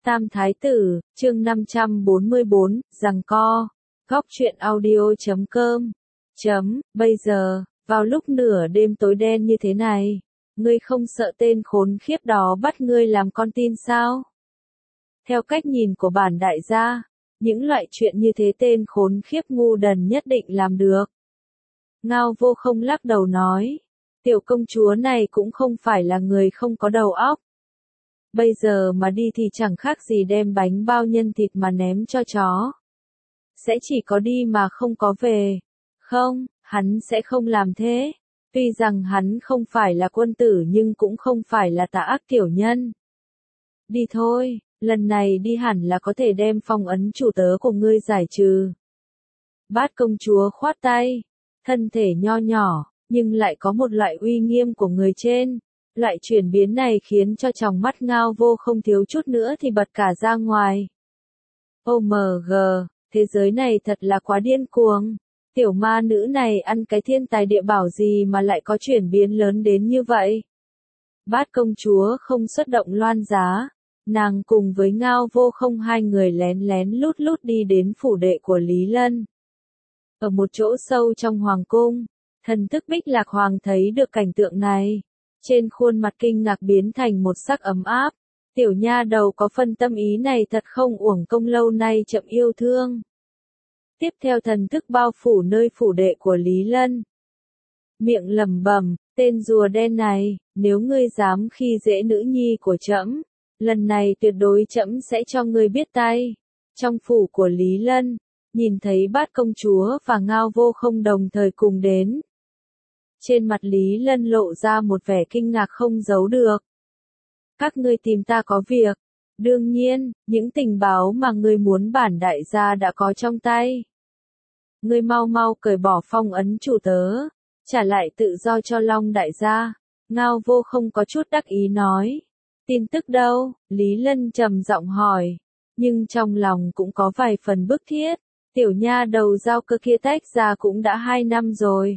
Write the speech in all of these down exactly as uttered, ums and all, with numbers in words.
Tam Thái Tử, chương năm trăm bốn mươi bốn, giằng co. Góc truyện audio chấm com. Chấm, bây giờ, vào lúc nửa đêm tối đen như thế này, ngươi không sợ tên khốn khiếp đó bắt ngươi làm con tin sao? Theo cách nhìn của bản đại gia, những loại chuyện như thế tên khốn khiếp ngu đần nhất định làm được. Ngao Vô Không lắc đầu nói, tiểu công chúa này cũng không phải là người không có đầu óc. Bây giờ mà đi thì chẳng khác gì đem bánh bao nhân thịt mà ném cho chó. Sẽ chỉ có đi mà không có về. Không, hắn sẽ không làm thế. Tuy rằng hắn không phải là quân tử nhưng cũng không phải là tà ác tiểu nhân. Đi thôi, lần này đi hẳn là có thể đem phong ấn chủ tớ của ngươi giải trừ. Bát công chúa khoát tay, thân thể nho nhỏ, nhưng lại có một loại uy nghiêm của người trên. Loại chuyển biến này khiến cho tròng mắt Ngao Vô Không thiếu chút nữa thì bật cả ra ngoài. ô em giê, thế giới này thật là quá điên cuồng. Tiểu ma nữ này ăn cái thiên tài địa bảo gì mà lại có chuyển biến lớn đến như vậy? Bát công chúa không xuất động loan giá. Nàng cùng với Ngao Vô Không hai người lén lén lút lút đi đến phủ đệ của Lý Lân. Ở một chỗ sâu trong hoàng cung, thần thức Bích Lạc Hoàng thấy được cảnh tượng này. Trên khuôn mặt kinh ngạc biến thành một sắc ấm áp. Tiểu nha đầu có phân tâm ý này thật không uổng công lâu nay chậm yêu thương. Tiếp theo thần thức bao phủ nơi phủ đệ của Lý Lân. Miệng lẩm bẩm, tên rùa đen này, nếu ngươi dám khi dễ nữ nhi của trẫm, lần này tuyệt đối trẫm sẽ cho ngươi biết tay. Trong phủ của Lý Lân, nhìn thấy Bát công chúa và Ngao Vô Không đồng thời cùng đến. Trên mặt Lý Lân lộ ra một vẻ kinh ngạc không giấu được. Các ngươi tìm ta có việc. Đương nhiên, những tình báo mà ngươi muốn bản đại gia đã có trong tay. Ngươi mau mau cởi bỏ phong ấn chủ tớ, trả lại tự do cho Long đại gia. Ngao Vô Không có chút đắc ý nói. Tin tức đâu? Lý Lân trầm giọng hỏi. Nhưng trong lòng cũng có vài phần bức thiết. Tiểu nha đầu giao cơ kia tách ra cũng đã hai năm rồi.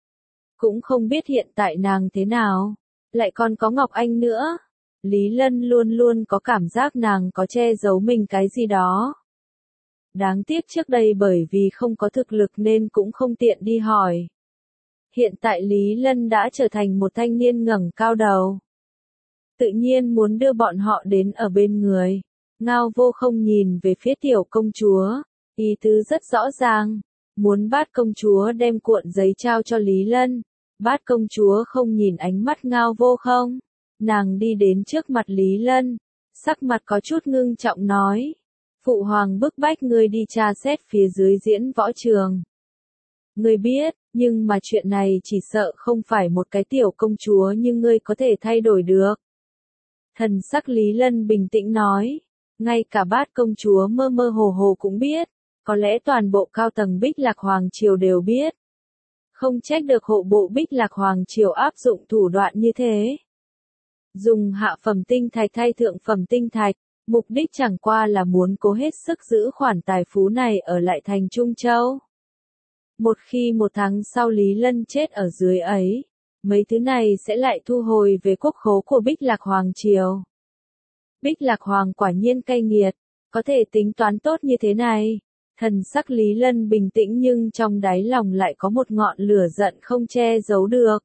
Cũng không biết hiện tại nàng thế nào. Lại còn có Ngọc Anh nữa. Lý Lân luôn luôn có cảm giác nàng có che giấu mình cái gì đó. Đáng tiếc trước đây bởi vì không có thực lực nên cũng không tiện đi hỏi. Hiện tại Lý Lân đã trở thành một thanh niên ngẩng cao đầu. Tự nhiên muốn đưa bọn họ đến ở bên người. Ngao Vô Không nhìn về phía tiểu công chúa. Ý tứ rất rõ ràng. Muốn Bát công chúa đem cuộn giấy trao cho Lý Lân. Bát công chúa không nhìn ánh mắt Ngao Vô Không. Nàng đi đến trước mặt Lý Lân. Sắc mặt có chút ngưng trọng nói. Phụ hoàng bức bách ngươi đi tra xét phía dưới diễn võ trường. Ngươi biết, nhưng mà chuyện này chỉ sợ không phải một cái tiểu công chúa như ngươi có thể thay đổi được. Thần sắc Lý Lân bình tĩnh nói. Ngay cả Bát công chúa mơ mơ hồ hồ cũng biết. Có lẽ toàn bộ cao tầng Bích Lạc Hoàng Triều đều biết. Không trách được hộ bộ Bích Lạc Hoàng Triều áp dụng thủ đoạn như thế. Dùng hạ phẩm tinh thạch thay thượng phẩm tinh thạch, mục đích chẳng qua là muốn cố hết sức giữ khoản tài phú này ở lại thành Trung Châu. Một khi một tháng sau Lý Lân chết ở dưới ấy, mấy thứ này sẽ lại thu hồi về quốc khố của Bích Lạc Hoàng Triều. Bích Lạc Hoàng quả nhiên cay nghiệt, có thể tính toán tốt như thế này. Thần sắc Lý Lân bình tĩnh nhưng trong đáy lòng lại có một ngọn lửa giận không che giấu được.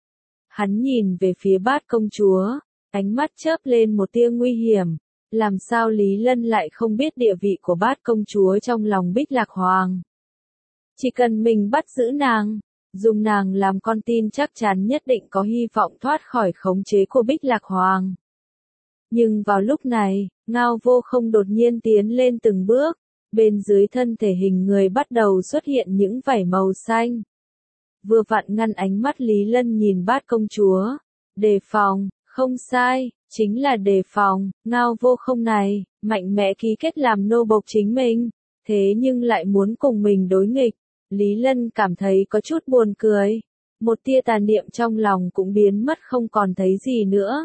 Hắn nhìn về phía Bát công chúa, ánh mắt chớp lên một tia nguy hiểm. Làm sao Lý Lân lại không biết địa vị của Bát công chúa trong lòng Bích Lạc Hoàng? Chỉ cần mình bắt giữ nàng, dùng nàng làm con tin chắc chắn nhất định có hy vọng thoát khỏi khống chế của Bích Lạc Hoàng. Nhưng vào lúc này, Ngao Vô Không đột nhiên tiến lên từng bước. Bên dưới thân thể hình người bắt đầu xuất hiện những vảy màu xanh. Vừa vặn ngăn ánh mắt Lý Lân nhìn Bát công chúa. Đề phòng, không sai, chính là đề phòng. Ngao Vô Không này, mạnh mẽ ký kết làm nô bộc chính mình. Thế nhưng lại muốn cùng mình đối nghịch. Lý Lân cảm thấy có chút buồn cười. Một tia tà niệm trong lòng cũng biến mất không còn thấy gì nữa.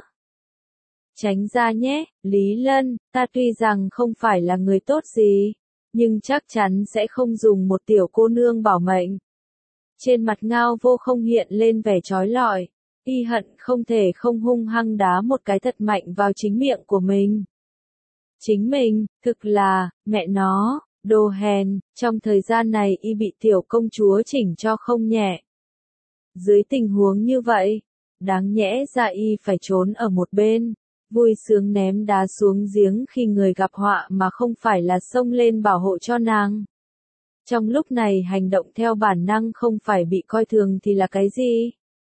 Tránh ra nhé, Lý Lân, ta tuy rằng không phải là người tốt gì. Nhưng chắc chắn sẽ không dùng một tiểu cô nương bảo mệnh. Trên mặt Ngao Vô Không hiện lên vẻ trói lọi. Y hận không thể không hung hăng đá một cái thật mạnh vào chính miệng của mình. chính mình, thực là, mẹ nó, đồ hèn, trong thời gian này y bị tiểu công chúa chỉnh cho không nhẹ. Dưới tình huống như vậy, đáng nhẽ ra y phải trốn ở một bên, vui sướng ném đá xuống giếng khi người gặp họa mà không phải là xông lên bảo hộ cho nàng. Trong lúc này hành động theo bản năng không phải bị coi thường thì là cái gì?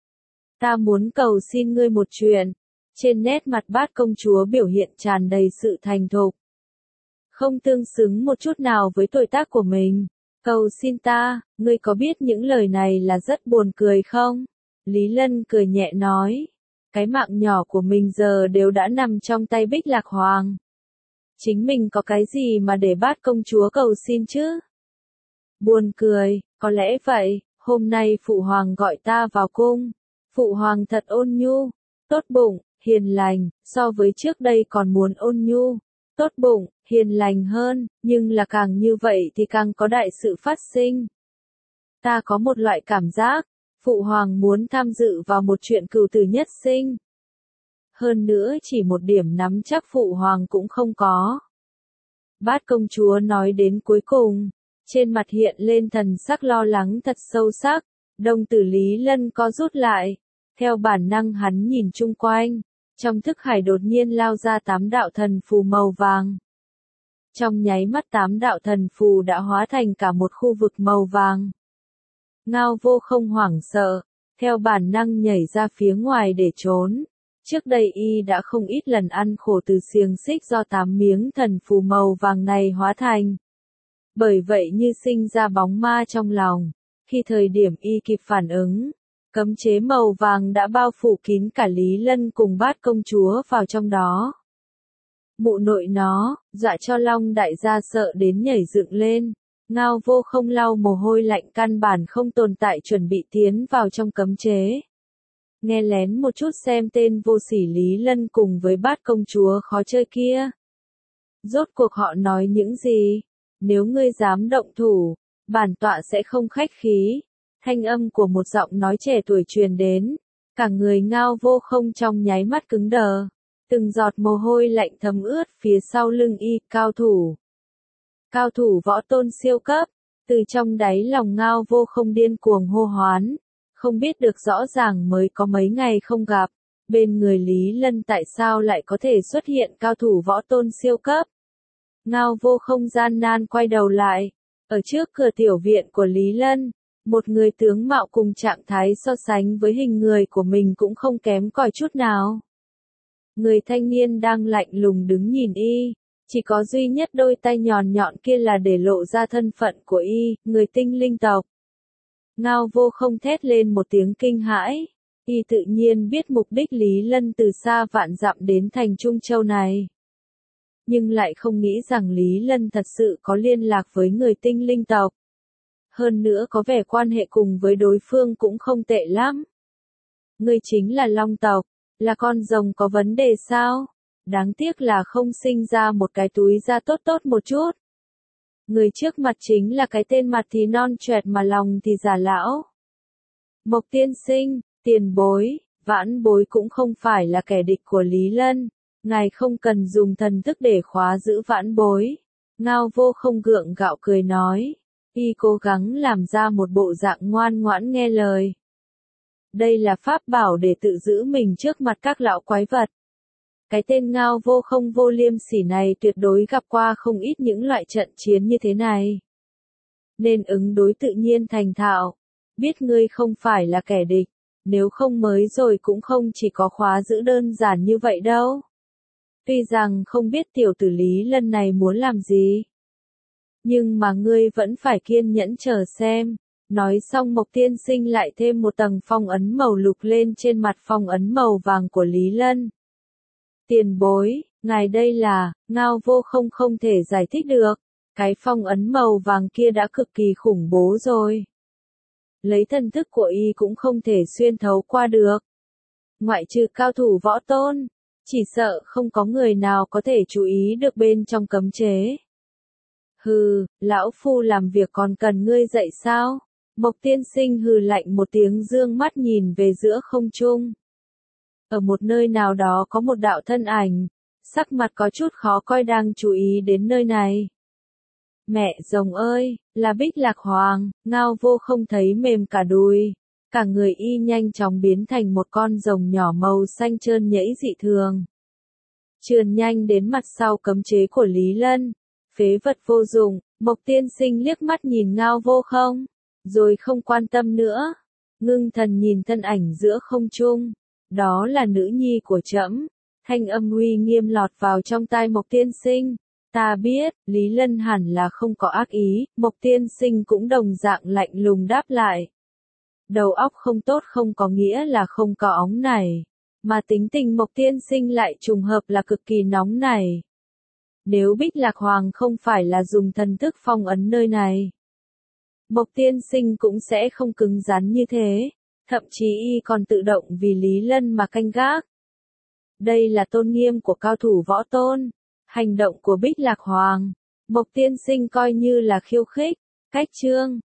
Ta muốn cầu xin ngươi một chuyện. Trên nét mặt Bát công chúa biểu hiện tràn đầy sự thành thục. Không tương xứng một chút nào với tuổi tác của mình. Cầu xin ta, ngươi có biết những lời này là rất buồn cười không? Lý Lân cười nhẹ nói. Cái mạng nhỏ của mình giờ đều đã nằm trong tay Bích Lạc Hoàng. Chính mình có cái gì mà để Bát công chúa cầu xin chứ? Buồn cười, có lẽ vậy, hôm nay Phụ Hoàng gọi ta vào cung. Phụ Hoàng thật ôn nhu, tốt bụng, hiền lành, so với trước đây còn muốn ôn nhu, tốt bụng, hiền lành hơn, nhưng là càng như vậy thì càng có đại sự phát sinh. Ta có một loại cảm giác, Phụ Hoàng muốn tham dự vào một chuyện cửu tử nhất sinh. Hơn nữa chỉ một điểm nắm chắc Phụ Hoàng cũng không có. Bát công chúa nói đến cuối cùng, trên mặt hiện lên thần sắc lo lắng thật sâu sắc, đồng tử Lý Lân co rút lại, theo bản năng hắn nhìn chung quanh, trong thức hải đột nhiên lao ra tám đạo thần phù màu vàng. Trong nháy mắt tám đạo thần phù đã hóa thành cả một khu vực màu vàng. Ngao Vô không hoảng sợ, theo bản năng nhảy ra phía ngoài để trốn. Trước đây y đã không ít lần ăn khổ từ xiềng xích do tám miếng thần phù màu vàng này hóa thành. Bởi vậy như sinh ra bóng ma trong lòng, khi thời điểm y kịp phản ứng, cấm chế màu vàng đã bao phủ kín cả Lý Lân cùng Bát công chúa vào trong đó. Mụ nội nó, dọa cho Long đại gia sợ đến nhảy dựng lên. Ngao Vô không lau mồ hôi lạnh căn bản không tồn tại chuẩn bị tiến vào trong cấm chế. Nghe lén một chút xem tên vô sỉ Lý Lân cùng với Bát công chúa khó chơi kia. Rốt cuộc họ nói những gì? Nếu ngươi dám động thủ, bản tọa sẽ không khách khí. Thanh âm của một giọng nói trẻ tuổi truyền đến. Cả người Ngao Vô không trong nháy mắt cứng đờ. Từng giọt mồ hôi lạnh thấm ướt phía sau lưng y, cao thủ. Cao thủ võ tôn siêu cấp, từ trong đáy lòng Ngao Vô không điên cuồng hô hoán, không biết được rõ ràng mới có mấy ngày không gặp, bên người Lý Lân tại sao lại có thể xuất hiện cao thủ võ tôn siêu cấp. Ngao Vô không gian nan quay đầu lại, ở trước cửa tiểu viện của Lý Lân, một người tướng mạo cùng trạng thái so sánh với hình người của mình cũng không kém cỏi chút nào. Người thanh niên đang lạnh lùng đứng nhìn y. Chỉ có duy nhất đôi tay nhọn nhọn kia là để lộ ra thân phận của y, người tinh linh tộc. Ngao Vô không thét lên một tiếng kinh hãi. Y tự nhiên biết mục đích Lý Lân từ xa vạn dặm đến thành Trung Châu này. Nhưng lại không nghĩ rằng Lý Lân thật sự có liên lạc với người tinh linh tộc. Hơn nữa có vẻ quan hệ cùng với đối phương cũng không tệ lắm. Người chính là Long tộc, là con rồng có vấn đề sao? Đáng tiếc là không sinh ra một cái túi da tốt tốt một chút. Người trước mặt chính là cái tên mặt thì non choẹt mà lòng thì già lão. Mộc tiên sinh, tiền bối, vãn bối cũng không phải là kẻ địch của Lý Lân. Ngài không cần dùng thần thức để khóa giữ vãn bối. Ngao Vô không gượng gạo cười nói. Y cố gắng làm ra một bộ dạng ngoan ngoãn nghe lời. Đây là pháp bảo để tự giữ mình trước mặt các lão quái vật. Cái tên Ngao Vô không vô liêm sỉ này tuyệt đối gặp qua không ít những loại trận chiến như thế này. Nên ứng đối tự nhiên thành thạo. Biết ngươi không phải là kẻ địch, nếu không mới rồi cũng không chỉ có khóa giữ đơn giản như vậy đâu. Tuy rằng không biết tiểu tử Lý Lân này muốn làm gì. Nhưng mà ngươi vẫn phải kiên nhẫn chờ xem. Nói xong Mộc tiên sinh lại thêm một tầng phong ấn màu lục lên trên mặt phong ấn màu vàng của Lý Lân. Tiền bối, ngài đây là, Ngao Vô không không thể giải thích được. Cái phong ấn màu vàng kia đã cực kỳ khủng bố rồi. Lấy thần thức của y cũng không thể xuyên thấu qua được. Ngoại trừ cao thủ võ tôn, chỉ sợ không có người nào có thể chú ý được bên trong cấm chế. Hừ, lão phu làm việc còn cần ngươi dạy sao? Mộc tiên sinh hừ lạnh một tiếng dương mắt nhìn về giữa không trung. Ở một nơi nào đó có một đạo thân ảnh, sắc mặt có chút khó coi đang chú ý đến nơi này. Mẹ rồng ơi, là Bích Lạc Hoàng, Ngao Vô không thấy mềm cả đùi. Cả người y nhanh chóng biến thành một con rồng nhỏ màu xanh trơn nhẫy dị thường. Trườn nhanh đến mặt sau cấm chế của Lý Lân. Phế vật vô dụng, Mộc Tiên Sinh liếc mắt nhìn Ngao Vô không, rồi không quan tâm nữa. Ngưng thần nhìn thân ảnh giữa không trung. Đó là nữ nhi của trẫm. Thanh âm uy nghiêm lọt vào trong tai Mộc Tiên Sinh. Ta biết, Lý Lân hẳn là không có ác ý, Mộc Tiên Sinh cũng đồng dạng lạnh lùng đáp lại. Đầu óc không tốt không có nghĩa là không có óng này, mà tính tình Mộc Tiên Sinh lại trùng hợp là cực kỳ nóng này. Nếu Bích Lạc Hoàng không phải là dùng thần thức phong ấn nơi này, Mộc Tiên Sinh cũng sẽ không cứng rắn như thế, thậm chí y còn tự động vì Lý Lân mà canh gác. Đây là tôn nghiêm của cao thủ võ tôn. Hành động của Bích Lạc Hoàng, Mộc Tiên Sinh coi như là khiêu khích. Cách chương